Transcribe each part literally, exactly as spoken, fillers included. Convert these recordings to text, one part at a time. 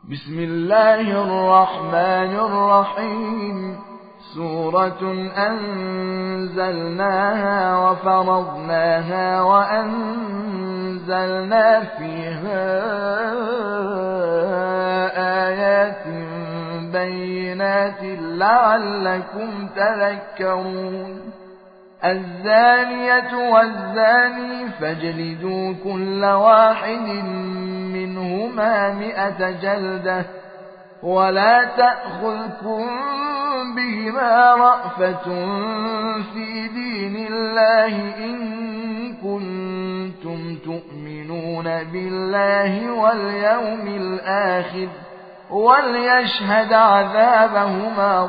بسم الله الرحمن الرحيم. سورة أنزلناها وفرضناها وأنزلنا فيها آيات بينات لعلكم تذكرون. الزانية والزاني فاجلدوا كل واحد منهما مئة جلدة ولا تأخذكم بهما رأفة في دين الله إن كنتم تؤمنون بالله واليوم الآخر وليشهد عذابهما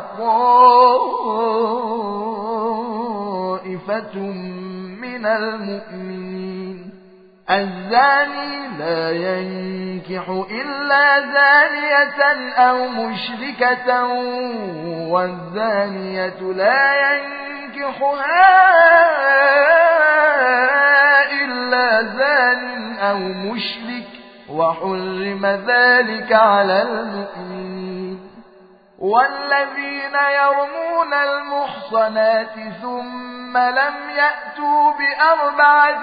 طائفة من المؤمنين. الزاني لا ينكح إلا زانية أو مشركة والزانية لا ينكحها إلا زان أو مشرك وحرم ذلك على المؤمنين. والذين يرمون المحصنات ثم لم يأتوا بأربعة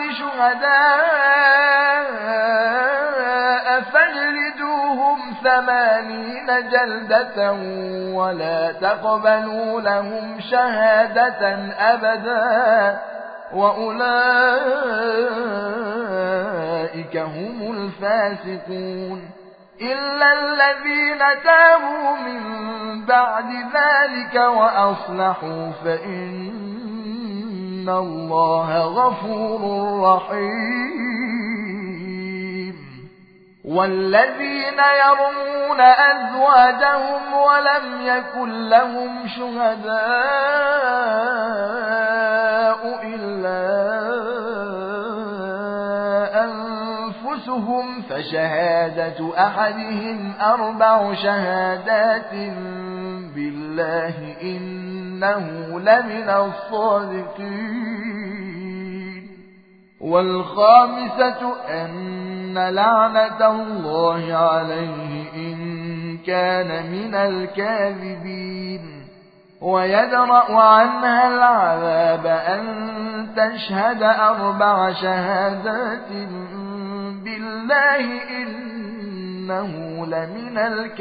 شهداء فاجلدوهم ثمانين جلدة ولا تقبلوا لهم شهادة أبدا وأولئك هم الفاسقون. إلا الذين تابوا من بعد ذلك وأصلحوا فإن الله غفور رحيم. والذين يرمون أزواجهم ولم يكن لهم شهداء إلا أنفسهم فشهادة أحدهم أربع شهادات بالله إنه لمن الصادقين. والخامسة أن لعنة الله عليه إن كان من الكاذبين. ويدرأ عنها العذاب أن تشهد أربع شهادات بالله إنه لمن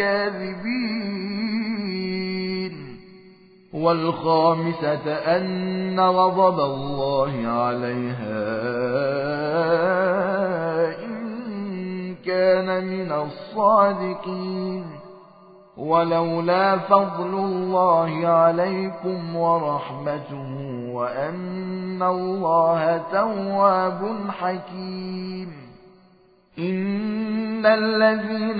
الكاذبين. والخامسة أن غضب الله عليها إن كان من الصادقين. ولولا فضل الله عليكم ورحمته وأن الله تواب حكيم. إن الذين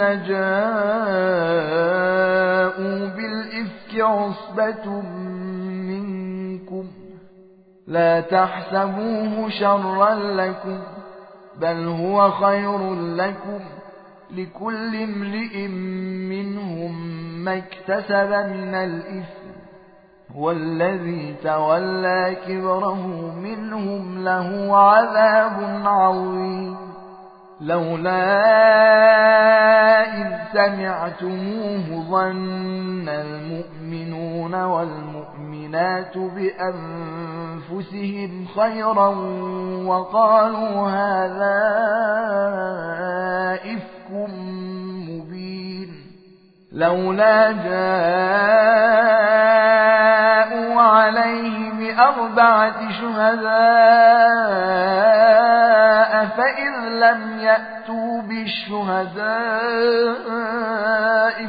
جاءوا بالإفك عصبة منكم لا تحسبوه شرا لكم بل هو خير لكم لكل امرئ منهم ما اكتسب من الإثم والذي تولى كبره منهم له عذاب عظيم. لولا إذ سمعتموه ظن المؤمنون والمؤمنات بأنفسهم خيرا وقالوا هذا إفك مبين. لولا جاءوا عليه بأربعة شهداء فإذ لم يأتوا بالشهداء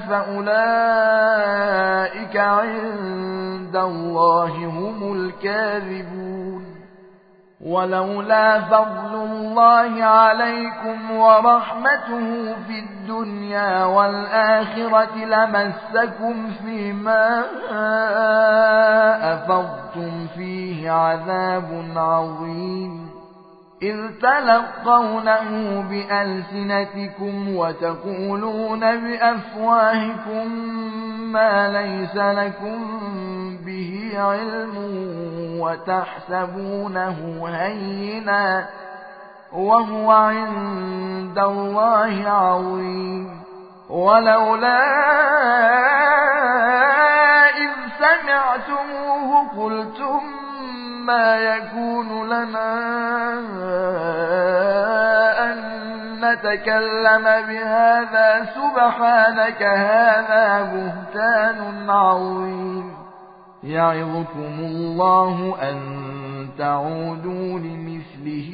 فأولئك عند الله هم الكاذبون. ولولا فضل الله عليكم ورحمته في الدنيا والآخرة لمسكم فيما أفضتم فيه عذاب عظيم. إذ تلقونه بألسنتكم وتقولون بأفواهكم ما ليس لكم به علم وتحسبونه هينا وهو عند الله عظيم. ولولا إذ سمعتموه قلتم ما يكون لنا أن نتكلم بهذا سبحانك هذا بهتان عظيم يعظكم الله أن تعودوا لمثله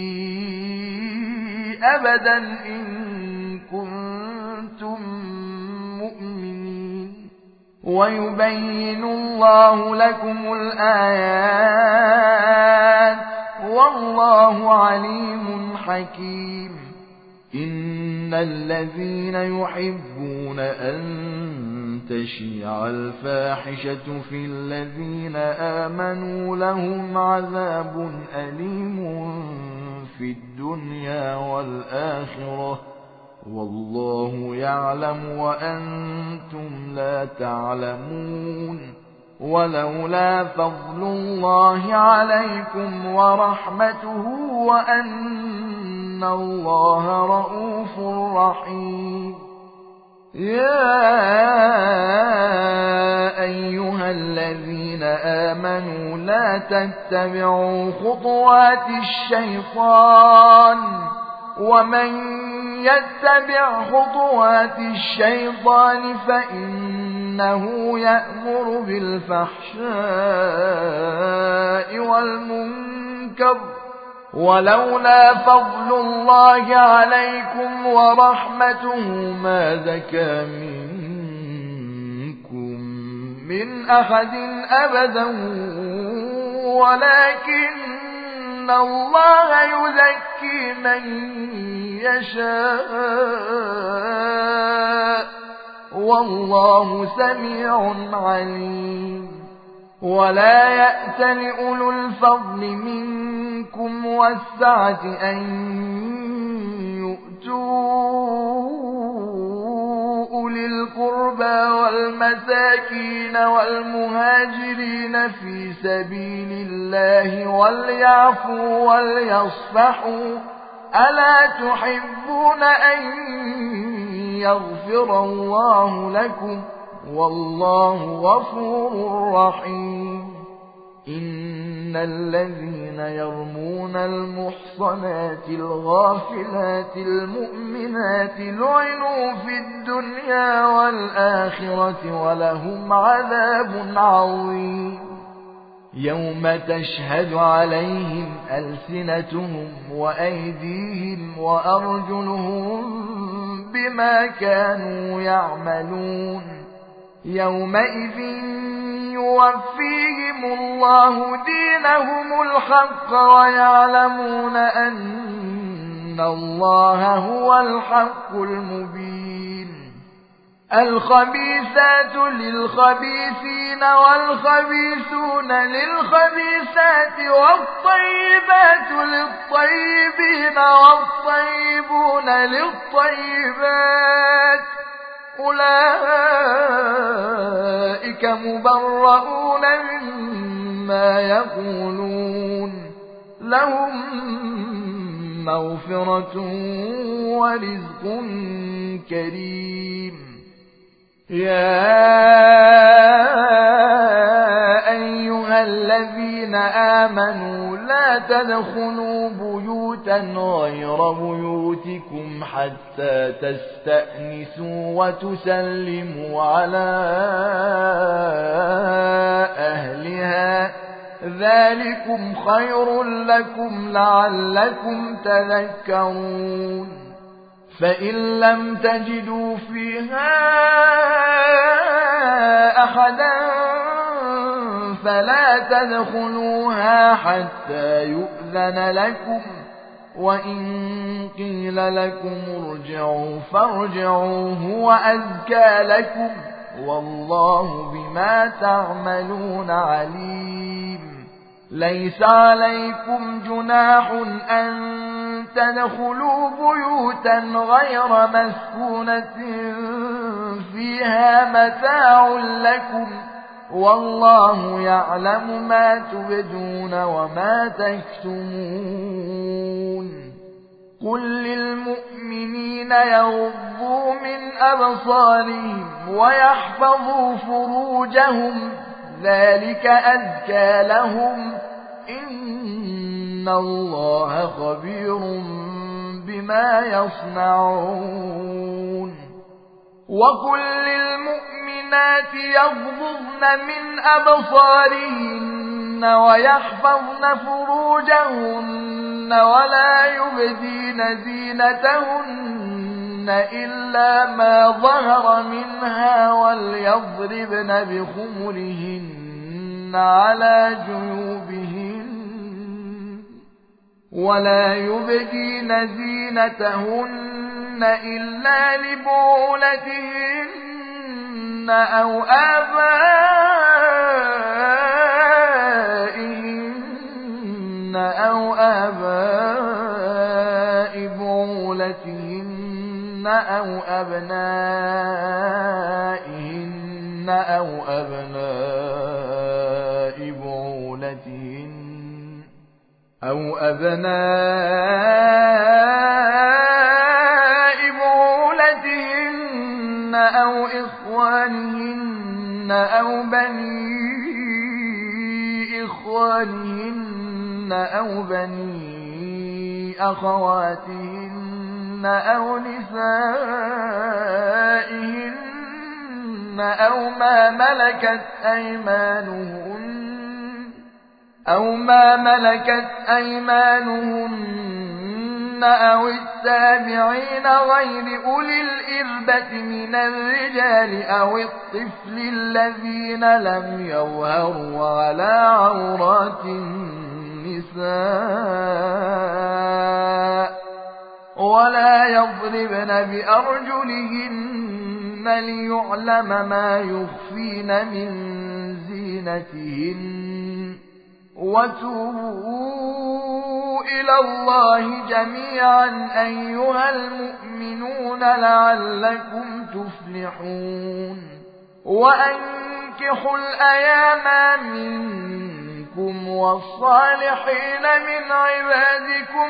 أبدا إن كنتم مؤمنين ويبين الله لكم الآيات والله عليم حكيم إن الذين يحبون أن تشيع الفاحشة في الذين آمنوا لهم عذاب أليم في الدنيا والآخرة والله يعلم وأنتم لا تعلمون ولولا فضل الله عليكم ورحمته وأن الله رؤوف رحيم يا أيها الذين آمنوا لا تتبعوا خطوات الشيطان ومن يتبع خطوات الشيطان فإنه يأمر بالفحشاء والمنكر ولولا فضل الله عليكم ورحمته ما زكى منكم من أحد أبدا ولكن الله يزكي من يشاء والله سميع عليم ولا يأتل أولو الفضل منكم والسعة أن يؤتوا أولي القربى والمساكين والمهاجرين في سبيل الله وليعفوا وليصفحوا ألا تحبون أن يغفر الله لكم والله غفور رحيم إن الذين يرمون المحصنات الغافلات المؤمنات لعنوا في الدنيا والآخرة ولهم عذاب عظيم يوم تشهد عليهم ألسنتهم وأيديهم وأرجلهم بما كانوا يعملون يومئذ يوفيهم الله دينهم الحق ويعلمون أن الله هو الحق المبين الخبيثات للخبيثين والخبيثون للخبيثات والطيبات للطيبين والطيبون للطيبات أولئك مبرؤون مما يقولون لهم مغفرة ورزق كريم يا أيها الذين آمنوا لا تدخلوا بيوتا غير بيوتكم حتى تستأنسوا وتسلموا على أهلها ذلكم خير لكم لعلكم تذكرون فإن لم تجدوا فيها أحدا فلا تدخلوها حتى يؤذن لكم وإن قيل لكم ارجعوا فارجعوا هو أزكى لكم والله بما تعملون عليم ليس عليكم جناح أن تدخلوا بيوتا غير مسكونة فيها متاع لكم والله يعلم ما تبدون وما تكتمون قل للمؤمنين للمؤمنين يغضوا من أبصارهم ويحفظوا فروجهم ذلك أزكى لهم إن الله خبير بما يصنعون وقل للمؤمنات يغضضن من أبصارهن ويحفظن فروجهن ولا يبدين زينتهن إلا ما ظهر منها وليضربن بخمرهن على جيوبهن ولا يبدين زينتهن إلا لبعولتهن أو آبائهن أو آباء بعولتهن أو أبنائهن أو أبناء بعولتهن أو أبناء بعولتهن أو إخوانهن أو بني إخوانهن أو بني أخواتهن أو نسائهن أو ما ملكت أيمانهن أو ما ملكت أيمانهن أو التابعين غير أولي الإربة من الرجال أو الطفل الذين لم يظهروا على عورات النساء ولا يضربن بأرجلهن ليعلم ما يخفين من زينتهن وتوبوا إلى الله جميعا أيها المؤمنون لعلكم تفلحون وأنكحوا الأيام منكم والصالحين من عبادكم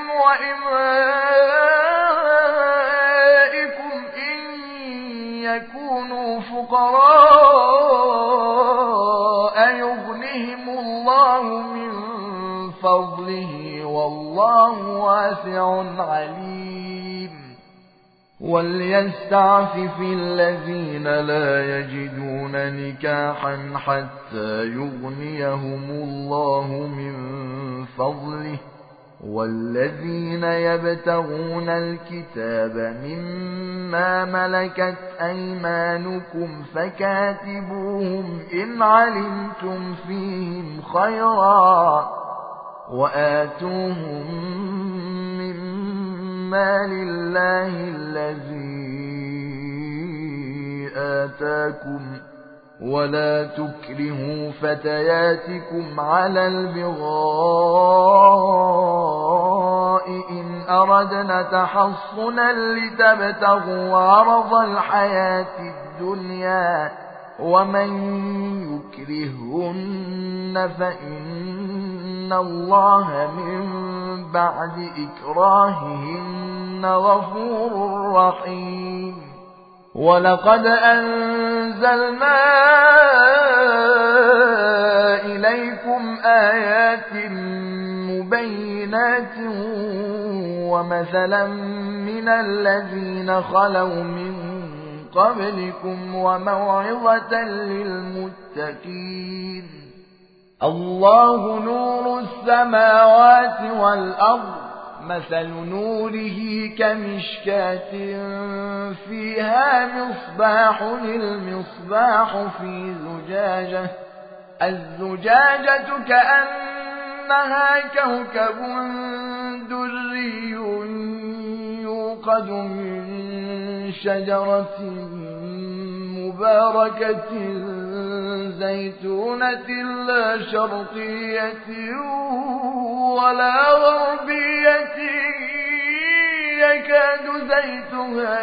وإمائكم إن يكونوا فقراء يغنهم الله من فضله والله واسع عليم وليستعفف الذين لا يجدون نكاحا حتى يغنيهم الله من فضله والذين يبتغون الكتاب مما ملكت أيمانكم فكاتبوهم إن علمتم فيهم خيرا وآتوهم مما لله الذي آتاكم ولا تكرهوا فتياتكم على البغاء إن أردنا تحصنا لتبتغوا عرض الحياة الدنيا ومن يكرهن فإن الله من بعد إكراههن غفور رحيم ولقد أنزلنا إليكم آيات مبينات ومثلا من الذين خلوا من قبلكم وموعظة للمتقين الله نور السماوات والأرض مثل نوره كمشكاة فيها مصباح المصباح في زجاجة الزجاجة كأنها كوكب دري يوقد من شجرة مباركة زيتونة لا شرقية ولا غربية يكاد زيتها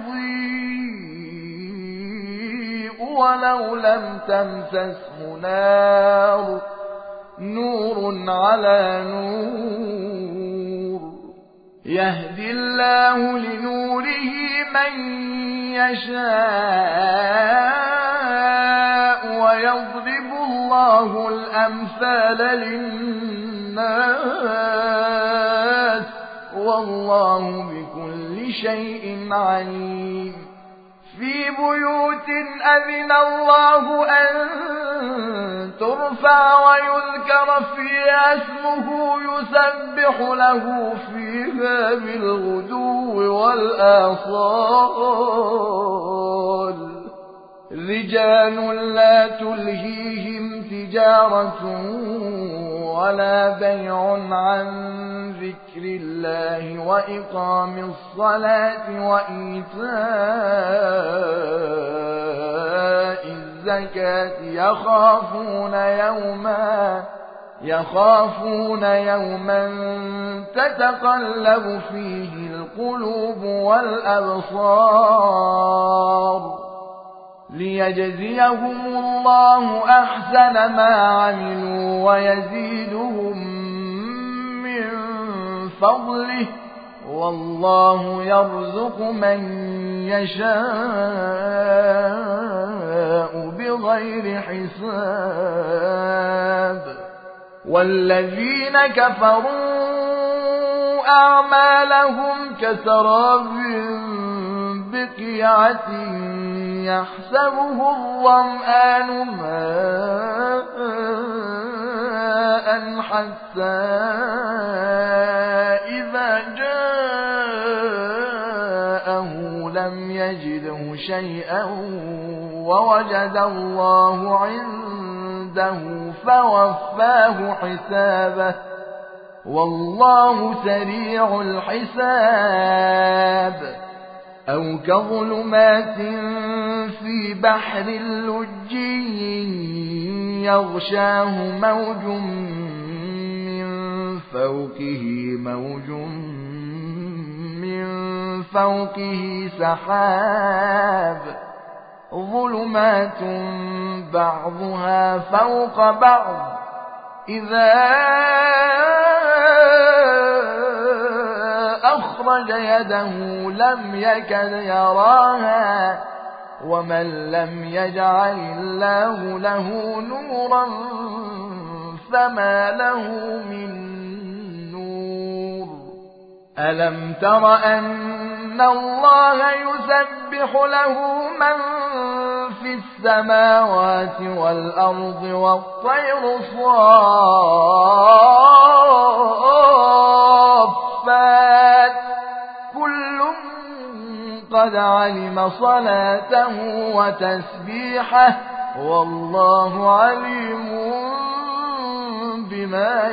يضيء ولو لم تمسسه نار نور على نور يهدي الله لنوره من يشاء ويضرب الله الأمثال للناس والله بكل شيء عليم في بيوت أذن الله أن ترفع ويذكر فيها اسمه يسبح له فيها بالغدو والآصال رجال لا تلهيهم تجارة ولا بيع عن ذكر الله وإقام الصلاة وإيتاء الزكاة يخافون يوما يخافون يوما تتقلب فيه القلوب والأبصار ليجزيهم الله أحسن ما عملوا ويزيدهم من فضله والله يرزق من يشاء بغير حساب والذين كفروا أعمالهم كسراب بقيعة يحسبه الظمآن ماء حتى إذا جاءه لم يجده شيئا ووجد الله عنده فوفاه حسابه والله سريع الحساب أو كظلمات في بحر لجي يغشاه موج من فوقه موج من فوقه سحاب ظلمات بعضها فوق بعض إذا أخرج يده لم يكد يراها ومن لم يجعل الله له نورا فما له من نور ألم تر أن الله يسبح له من في السماوات والأرض والطير صافات كل قد علم صلاته وتسبيحه والله عليم بما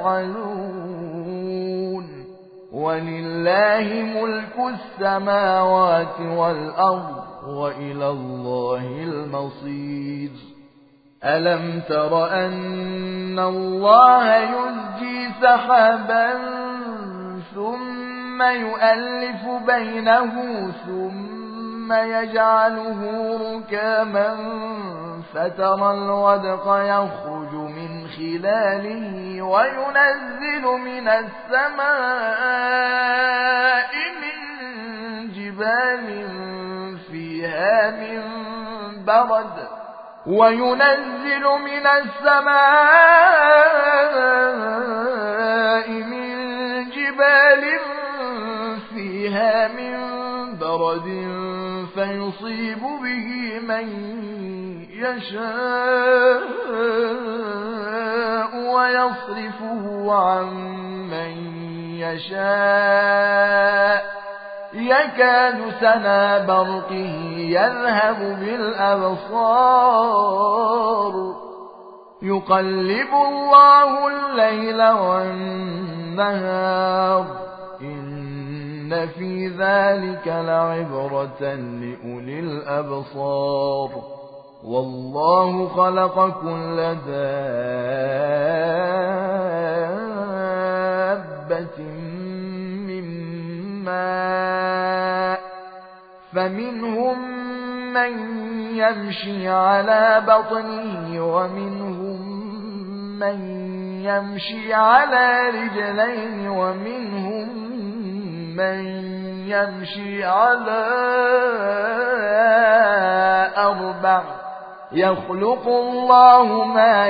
يفعلون ولله ملك السماوات والأرض وإلى الله المصير ألم تر أن الله يزجي سحابا ثم يؤلف بينه ثم يجعله ركاما فترى الودق يخرج من خلاله وينزل من السماء من جبال فيها من برد وينزل من السماء من جبال فيها من برد فيصيب به من يشاء ويصرفه عن من يشاء يكاد سنا برقه يذهب بالأبصار يقلب الله الليل والنهار إن في ذلك لعبرة لأولي الأبصار والله خلق كل دابة من ماء فمنهم من يمشي على بطنه ومنهم من يمشي على رجلين ومنهم من يمشي على أربع يخلق الله ما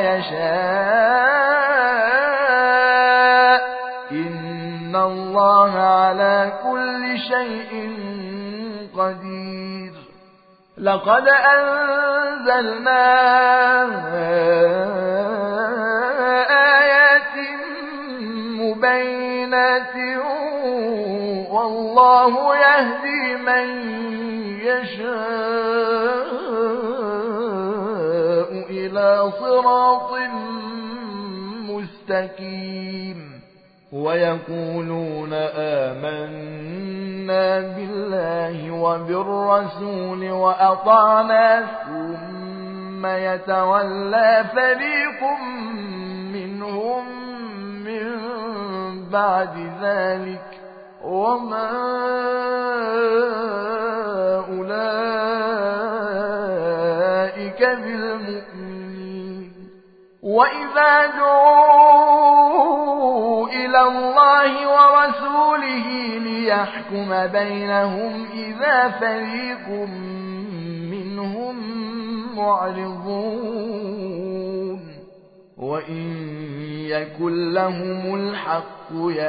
يشاء إن الله على كل شيء قدير لقد أنزلنا آيات مبينات والله يهدي من يشاء إلى صراط مستقيم ويقولون آمنا بالله وبالرسول وأطعنا ثم يتولى فريق منهم من بعد ذلك وما أولئك بالمؤمنين وإذا دعوا إلى الله ورسوله ليحكم بينهم إذا فريق منهم معرضون وإن يكن لهم الحق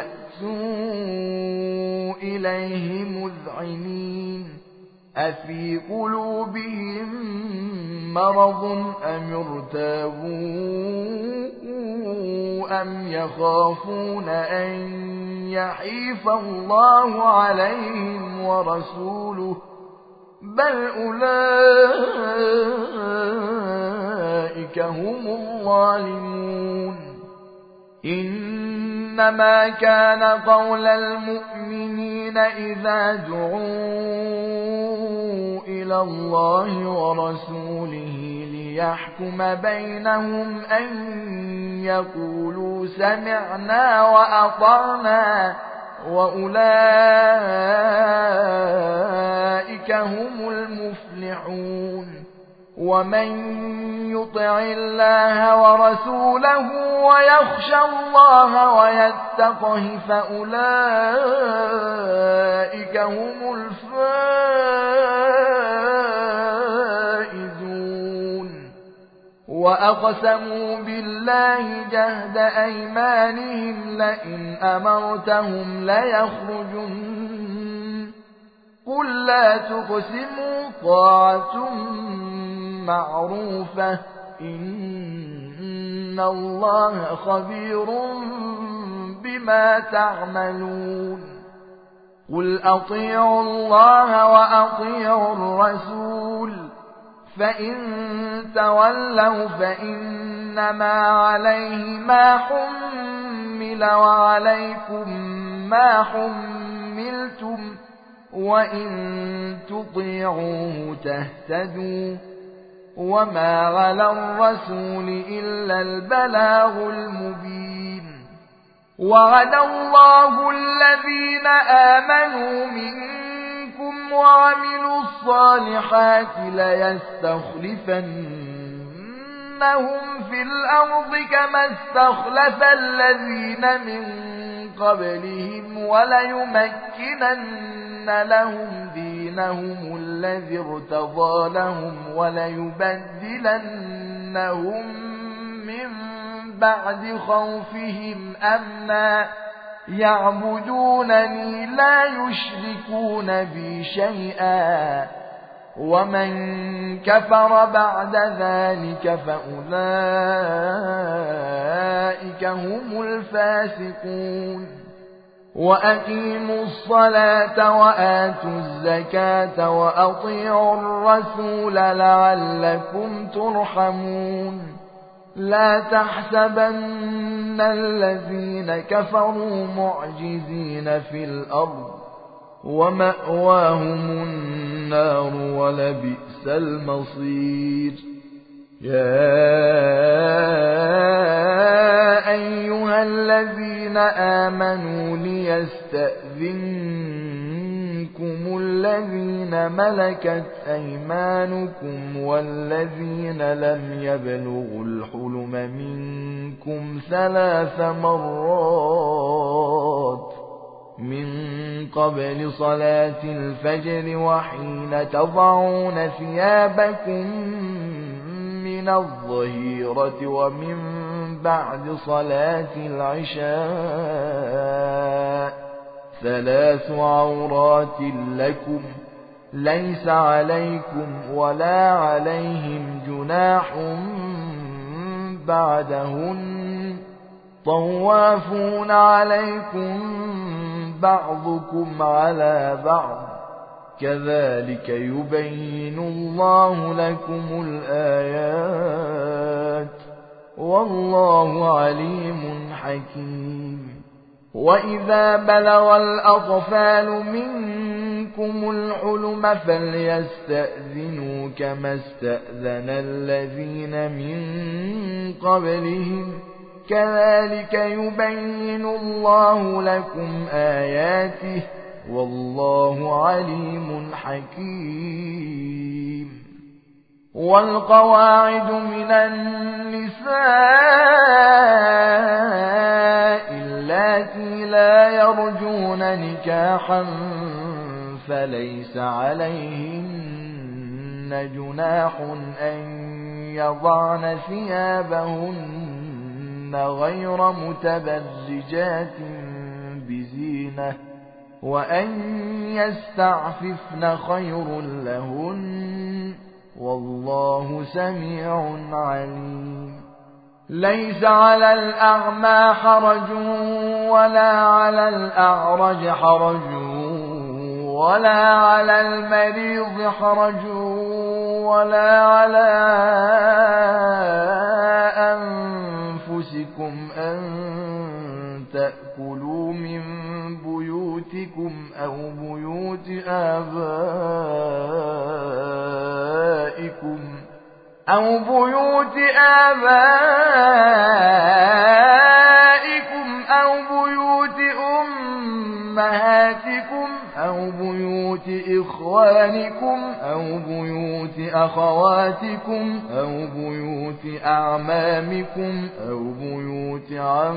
يأتوا إليه مذعنين أفي قلوبهم مرض أم ارتابوا أم يخافون أن يحيف الله عليهم ورسوله بل أولئك هم الظالمون إنما كان قول المؤمنين إذا دعوا إلى الله ورسوله ليحكم بينهم أن يقولوا سمعنا وأطعنا وأولئك هم المفلحون ومن يطع الله ورسوله ويخشى الله ويتقه فأولئك هم الفائزون وأقسموا بالله جهد أيمانهم لئن أمرتهم ليخرجن قل لا تقسموا طاعة معروفة إن الله خبير بما تعملون قل أطيعوا الله وأطيعوا الرسول فإن تولوا فإنما عليه ما حمل وعليكم ما حملتم وإن تطيعوه تهتدوا وما على الرسول إلا البلاغ المبين وعد الله الذين آمنوا منكم وعملوا الصالحات ليستخلفنهم في الأرض كما استخلف الذين من قبلهم وليمكنن لهم دينهم الذي ارتضى لهم وليبدلنهم من بعد خوفهم أمنا يعبدونني لا يشركون بي شيئا ومن كفر بعد ذلك فأولئك هم الفاسقون وأقيموا الصلاة وآتوا الزكاة وأطيعوا الرسول لعلكم ترحمون لا تحسبن الذين كفروا معجزين في الأرض ومأواهم النار ولبئس المصير يا أيها الذين آمنوا ليستأذنكم الذين ملكت أيمانكم والذين لم يبلغوا الحلم منكم ثلاث مرات من قبل صلاة الفجر وحين تضعون ثيابكم من الظهيرة ومن بعد صلاة العشاء ثلاث عورات لكم ليس عليكم ولا عليهم جناح بعدهن طوافون عليكم بعضكم على بعض كذلك يبين الله لكم الآيات والله عليم حكيم. وإذا بلغ الأطفال منكم الحلم فليستأذنوا كما استأذن الذين من قبلهم كذلك يبين الله لكم آياته والله عليم حكيم. والقواعد من النساء اللاتي لا يرجون نكاحا فليس عليهن جناح أن يضعن ثيابهن غير متبرجات بزينة وأن يستعففن خير لهن والله سميع عليم. ليس على الأعمى حرج ولا على الأعرج حرج ولا على المريض حرج ولا على أنفسكم أن تأكلوا من بيوتكم أو بيوت آبائكم أو بيوت آبائكم أو بيوت أمهاتكم أو بيوت إخوانكم أو بيوت أخواتكم أو بيوت أعمامكم أو بيوت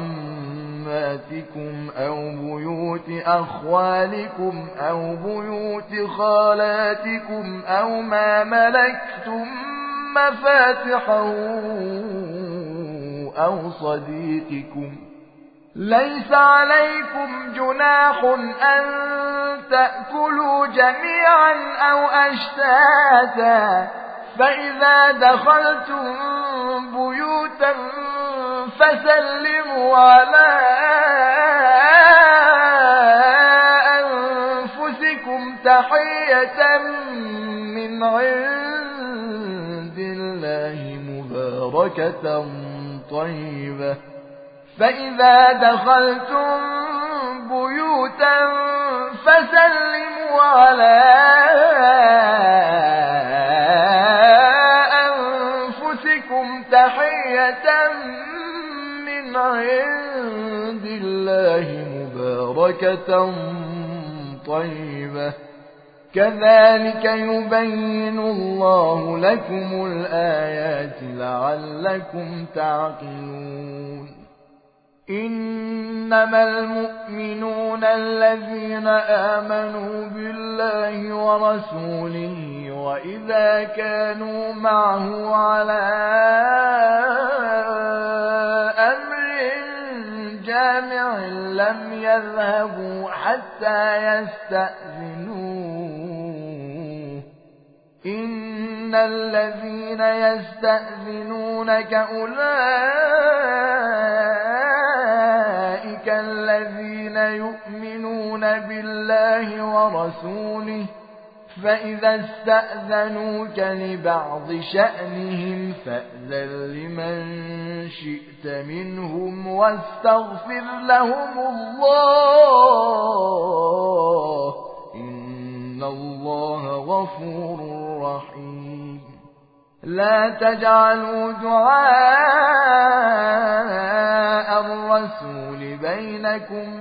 عماتكم أو بيوت أخوالكم أو بيوت خالاتكم أو ما ملكتم مفاتحه أو صديقكم. ليس عليكم جناح أن تأكلوا جميعا أو أشتاتا فإذا دخلتم بيوتا فسلموا على أنفسكم تحية من عند الله مباركة طيبة. فإذا دخلتم بيوتا فسلموا على أنفسكم تحية من عند الله مباركة طيبة كذلك يبين الله لكم الآيات لعلكم تعقلون. إنما المؤمنون الذين آمنوا بالله ورسوله وإذا كانوا معه على أمر جامع لم يذهبوا حتى يستأذنوه. إن الذين يستأذنونك أولئك الذين يؤمنون بالله ورسوله فإذا استأذنوك لبعض شأنهم فأذن لمن شئت منهم واستغفر لهم الله إن الله غفور رحيم. لا تجعلوا دعاء الرسول بينكم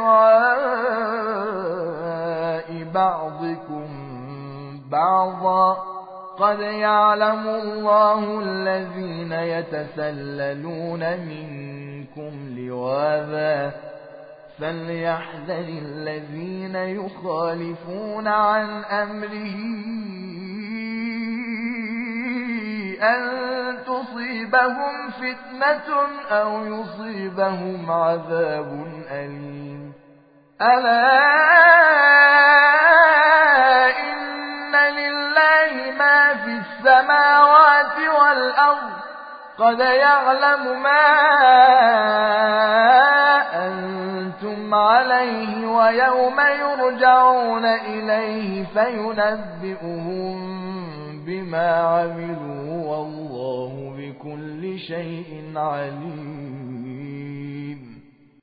كدعاء بعضكم بعضا قد يعلم الله الذين يتسللون منكم لواذا فليحذر الذين يخالفون عن أمره أن تصيبهم فتنة أو يصيبهم عذاب أليم. ألا إن لله ما في السماوات والأرض قد يعلم ما أنتم عليه ويوم يرجعون إليه فينبئهم بما عملوا والله بكل شيء عليم.